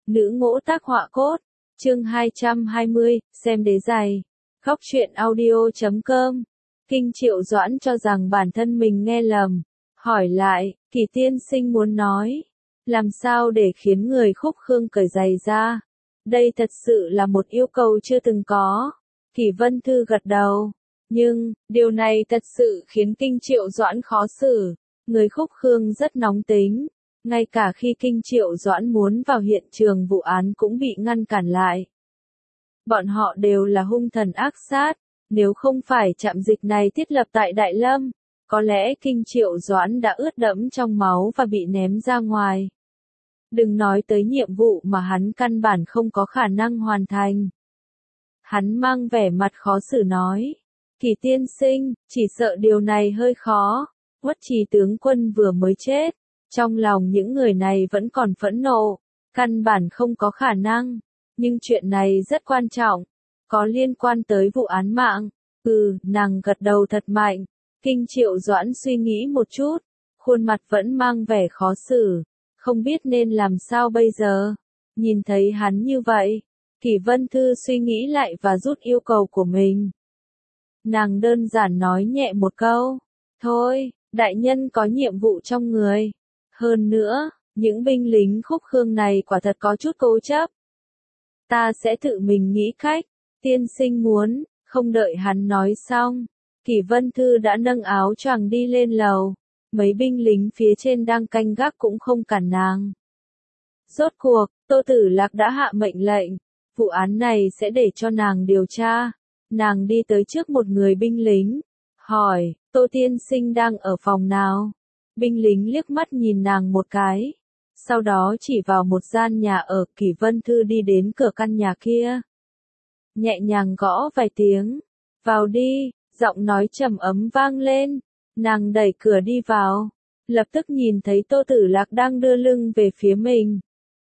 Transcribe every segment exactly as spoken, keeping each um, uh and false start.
Nữ ngỗ tác họa cốt, chương hai trăm hai mươi, xem đế giày. Góc truyện audio chấm com. Kinh Triệu Doãn cho rằng bản thân mình nghe lầm. Hỏi lại, Kỳ tiên sinh muốn nói. Làm sao để khiến người Khúc Khương cởi giày ra? Đây thật sự là một yêu cầu chưa từng có. Kỳ Vân Thư gật đầu. Nhưng, điều này thật sự khiến Kinh Triệu Doãn khó xử. Người Khúc Khương rất nóng tính. Ngay cả khi Kinh Triệu Doãn muốn vào hiện trường vụ án cũng bị ngăn cản lại. Bọn họ đều là hung thần ác sát, nếu không phải trạm dịch này thiết lập tại Đại Lâm, có lẽ Kinh Triệu Doãn đã ướt đẫm trong máu và bị ném ra ngoài. Đừng nói tới nhiệm vụ mà hắn căn bản không có khả năng hoàn thành. Hắn mang vẻ mặt khó xử nói, Kỳ tiên sinh, chỉ sợ điều này hơi khó, Uất Trì tướng quân vừa mới chết. Trong lòng những người này vẫn còn phẫn nộ, căn bản không có khả năng, nhưng chuyện này rất quan trọng, có liên quan tới vụ án mạng. Ừ, nàng gật đầu thật mạnh. Kinh Triệu Doãn suy nghĩ một chút, khuôn mặt vẫn mang vẻ khó xử, không biết nên làm sao bây giờ. Nhìn thấy hắn như vậy, Kỳ Vân Thư suy nghĩ lại và rút yêu cầu của mình. Nàng đơn giản nói nhẹ một câu, thôi, đại nhân có nhiệm vụ trong người. Hơn nữa, những binh lính Khúc Khương này quả thật có chút cố chấp. Ta sẽ tự mình nghĩ cách, tiên sinh muốn, không đợi hắn nói xong. Kỳ Vân Thư đã nâng áo choàng đi lên lầu, mấy binh lính phía trên đang canh gác cũng không cản nàng. Rốt cuộc, Tô Tử Lạc đã hạ mệnh lệnh, vụ án này sẽ để cho nàng điều tra. Nàng đi tới trước một người binh lính, hỏi, Tô tiên sinh đang ở phòng nào? Binh lính liếc mắt nhìn nàng một cái, sau đó chỉ vào một gian nhà ở. Kỳ Vân Thư đi đến cửa căn nhà kia, nhẹ nhàng gõ vài tiếng, vào đi, giọng nói trầm ấm vang lên, nàng đẩy cửa đi vào, lập tức nhìn thấy Tô Tử Lạc đang đưa lưng về phía mình.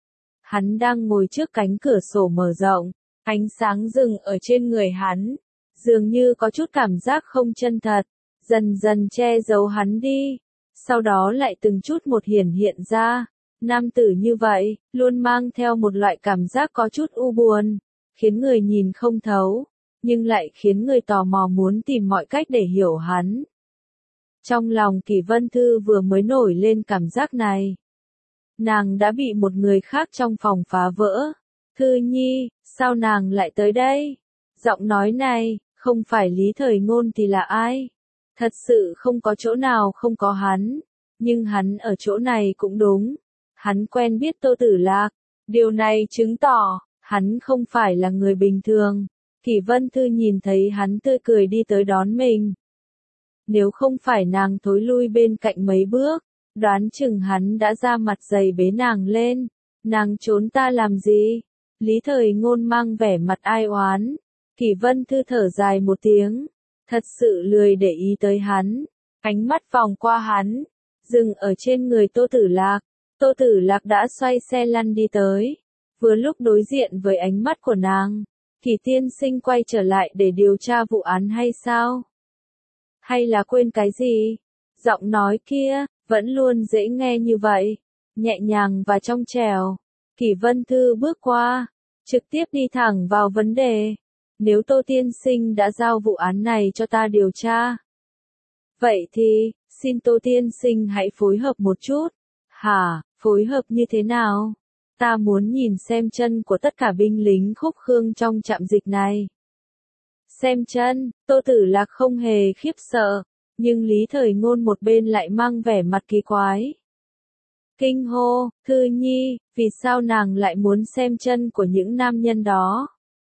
Hắn đang ngồi trước cánh cửa sổ mở rộng, ánh sáng rừng ở trên người hắn, dường như có chút cảm giác không chân thật, dần dần che giấu hắn đi. Sau đó lại từng chút một hiển hiện ra, nam tử như vậy, luôn mang theo một loại cảm giác có chút u buồn, khiến người nhìn không thấu, nhưng lại khiến người tò mò muốn tìm mọi cách để hiểu hắn. Trong lòng Kỳ Vân Thư vừa mới nổi lên cảm giác này. Nàng đã bị một người khác trong phòng phá vỡ. Thư Nhi, sao nàng lại tới đây? Giọng nói này, không phải Lý Thời Ngôn thì là ai? Thật sự không có chỗ nào không có hắn, nhưng hắn ở chỗ này cũng đúng. Hắn quen biết Tô Tử Lạc, điều này chứng tỏ, hắn không phải là người bình thường. Kỳ Vân Thư nhìn thấy hắn tươi cười đi tới đón mình. Nếu không phải nàng thối lui bên cạnh mấy bước, đoán chừng hắn đã ra mặt dày bế nàng lên. Nàng trốn ta làm gì? Lý Thời Ngôn mang vẻ mặt ai oán. Kỳ Vân Thư thở dài một tiếng. Thật sự lười để ý tới hắn, ánh mắt vòng qua hắn, dừng ở trên người Tô Tử Lạc. Tô Tử Lạc đã xoay xe lăn đi tới, vừa lúc đối diện với ánh mắt của nàng. Kỳ tiên sinh quay trở lại để điều tra vụ án hay sao? Hay là quên cái gì? Giọng nói kia, vẫn luôn dễ nghe như vậy, nhẹ nhàng và trong trẻo. Kỳ Vân Thư bước qua, trực tiếp đi thẳng vào vấn đề. Nếu Tô tiên sinh đã giao vụ án này cho ta điều tra, vậy thì, xin Tô tiên sinh hãy phối hợp một chút. Hả, phối hợp như thế nào? Ta muốn nhìn xem chân của tất cả binh lính Khúc Khương trong trạm dịch này. Xem chân, Tô Tử Lạc không hề khiếp sợ, nhưng Lý Thời Ngôn một bên lại mang vẻ mặt kỳ quái. Kinh hô, Thư Nhi, vì sao nàng lại muốn xem chân của những nam nhân đó?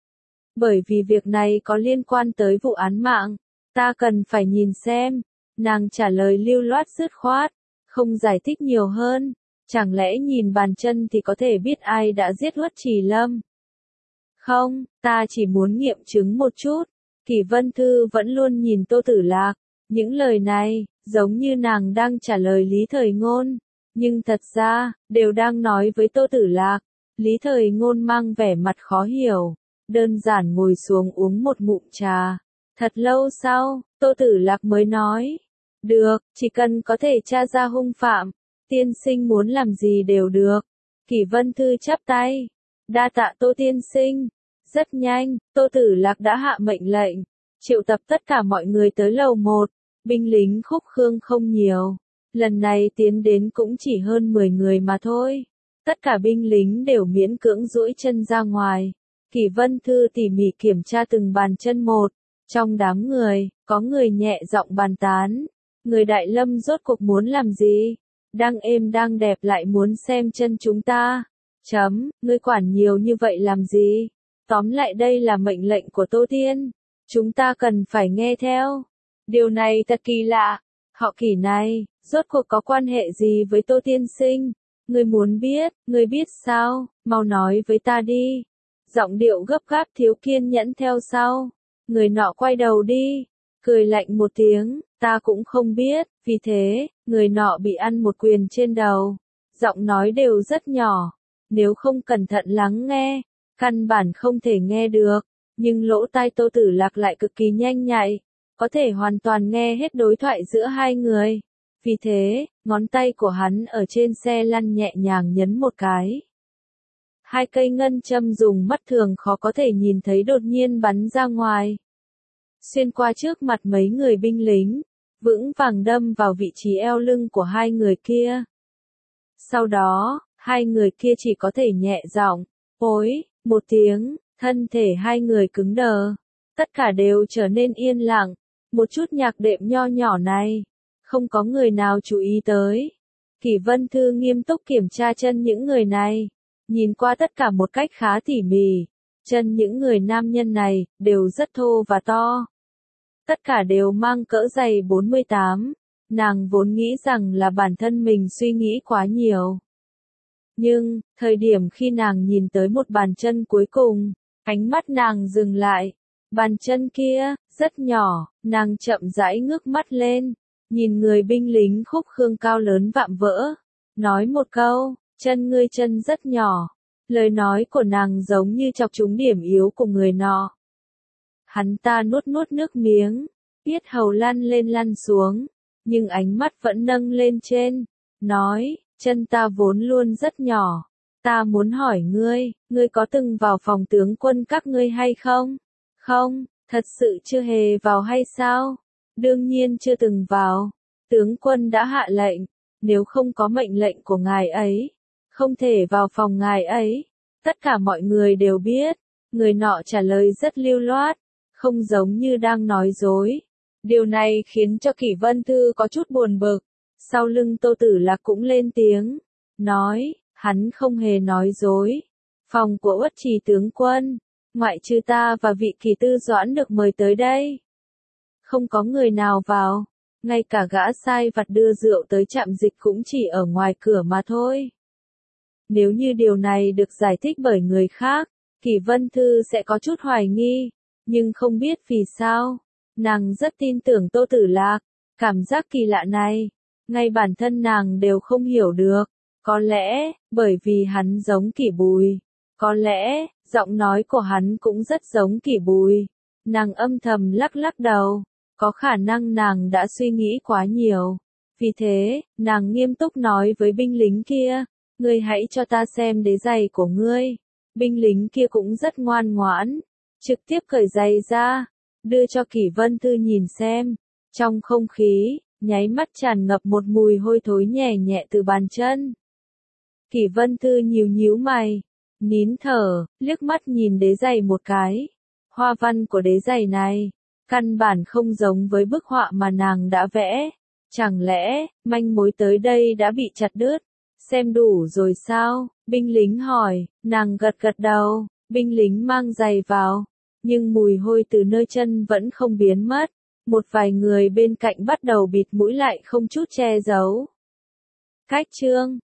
Bởi vì việc này có liên quan tới vụ án mạng, ta cần phải nhìn xem. Nàng trả lời lưu loát dứt khoát, không giải thích nhiều hơn. Chẳng lẽ nhìn bàn chân thì có thể biết ai đã giết Uất Trì Lâm? Không, ta chỉ muốn nghiệm chứng một chút. Kỳ Vân Thư vẫn luôn nhìn Tô Tử Lạc. Những lời này, giống như nàng đang trả lời Lý Thời Ngôn. Nhưng thật ra, đều đang nói với Tô Tử Lạc. Lý Thời Ngôn mang vẻ mặt khó hiểu. Đơn giản ngồi xuống uống một ngụm trà. Thật lâu sau, Tô Tử Lạc mới nói. Được, chỉ cần có thể tra ra hung phạm, tiên sinh muốn làm gì đều được. Kỷ Vân Thư chắp tay. Đa tạ Tô tiên sinh. Rất nhanh, Tô Tử Lạc đã hạ mệnh lệnh, triệu tập tất cả mọi người tới lầu một. Binh lính Khúc Khương không nhiều. Lần này tiến đến cũng chỉ hơn mười người mà thôi. Tất cả binh lính đều miễn cưỡng duỗi chân ra ngoài. Kỷ Vân Thư tỉ mỉ kiểm tra từng bàn chân một. Trong đám người, có người nhẹ giọng bàn tán. Người Đại Lâm rốt cuộc muốn làm gì? Đang êm đang đẹp lại muốn xem chân chúng ta. Chấm, ngươi quản nhiều như vậy làm gì? Tóm lại đây là mệnh lệnh của Tô Tiên. Chúng ta cần phải nghe theo. Điều này thật kỳ lạ. Họ Kỷ này, rốt cuộc có quan hệ gì với Tô tiên sinh? Ngươi muốn biết, ngươi biết sao? Mau nói với ta đi. Giọng điệu gấp gáp thiếu kiên nhẫn theo sau. Người nọ quay đầu đi, cười lạnh một tiếng, ta cũng không biết, vì thế, người nọ bị ăn một quyền trên đầu. Giọng nói đều rất nhỏ, nếu không cẩn thận lắng nghe, căn bản không thể nghe được, nhưng lỗ tai Tô Tử Lạc lại cực kỳ nhanh nhạy, có thể hoàn toàn nghe hết đối thoại giữa hai người. Vì thế, ngón tay của hắn ở trên xe lăn nhẹ nhàng nhấn một cái. Hai cây ngân châm dùng mắt thường khó có thể nhìn thấy đột nhiên bắn ra ngoài. Xuyên qua trước mặt mấy người binh lính, vững vàng đâm vào vị trí eo lưng của hai người kia. Sau đó, hai người kia chỉ có thể nhẹ giọng, ối, một tiếng, thân thể hai người cứng đờ. Tất cả đều trở nên yên lặng, một chút nhạc đệm nho nhỏ này, không có người nào chú ý tới. Kỷ Vân Thư nghiêm túc kiểm tra chân những người này. Nhìn qua tất cả một cách khá tỉ mỉ, chân những người nam nhân này đều rất thô và to. Tất cả đều mang cỡ giày bốn mươi tám, nàng vốn nghĩ rằng là bản thân mình suy nghĩ quá nhiều. Nhưng, thời điểm khi nàng nhìn tới một bàn chân cuối cùng, ánh mắt nàng dừng lại. Bàn chân kia, rất nhỏ, nàng chậm rãi ngước mắt lên, nhìn người binh lính Khúc Khương cao lớn vạm vỡ, nói một câu. Chân ngươi chân rất nhỏ. Lời nói của nàng giống như chọc trúng điểm yếu của người nọ. Hắn ta nuốt nuốt nước miếng, yết hầu lăn lên lăn xuống, nhưng ánh mắt vẫn nâng lên trên, nói, chân ta vốn luôn rất nhỏ. Ta muốn hỏi ngươi, ngươi có từng vào phòng tướng quân các ngươi hay không? Không, thật sự chưa hề vào hay sao? Đương nhiên chưa từng vào. Tướng quân đã hạ lệnh, nếu không có mệnh lệnh của ngài ấy, không thể vào phòng ngài ấy. Tất cả mọi người đều biết. Người nọ trả lời rất lưu loát, không giống như đang nói dối. Điều này khiến cho Kỷ Vân Thư có chút buồn bực. Sau lưng Tô Tử Lạc cũng lên tiếng, nói, hắn không hề nói dối. Phòng của Uất Trì tướng quân, ngoại trừ ta và vị Kỳ Tư Doãn được mời tới đây, không có người nào vào. Ngay cả gã sai vặt đưa rượu tới trạm dịch cũng chỉ ở ngoài cửa mà thôi. Nếu như điều này được giải thích bởi người khác, Kỷ Vân Thư sẽ có chút hoài nghi, nhưng không biết vì sao. Nàng rất tin tưởng Tô Tử Lạc, cảm giác kỳ lạ này, ngay bản thân nàng đều không hiểu được. Có lẽ, bởi vì hắn giống Kỷ Bùi. Có lẽ, giọng nói của hắn cũng rất giống Kỷ Bùi. Nàng âm thầm lắc lắc đầu, có khả năng nàng đã suy nghĩ quá nhiều. Vì thế, nàng nghiêm túc nói với binh lính kia, ngươi hãy cho ta xem đế giày của ngươi. Binh lính kia cũng rất ngoan ngoãn, trực tiếp cởi giày ra, đưa cho Kỷ Vân Thư nhìn xem. Trong không khí, nháy mắt tràn ngập một mùi hôi thối nhẹ nhẹ từ bàn chân. Kỷ Vân Thư nhíu nhíu mày, nín thở, liếc mắt nhìn đế giày một cái. Hoa văn của đế giày này, căn bản không giống với bức họa mà nàng đã vẽ. Chẳng lẽ, manh mối tới đây đã bị chặt đứt? Xem đủ rồi sao? Binh lính hỏi, nàng gật gật đầu, binh lính mang giày vào. Nhưng mùi hôi từ nơi chân vẫn không biến mất. Một vài người bên cạnh bắt đầu bịt mũi lại không chút che giấu. Cách chương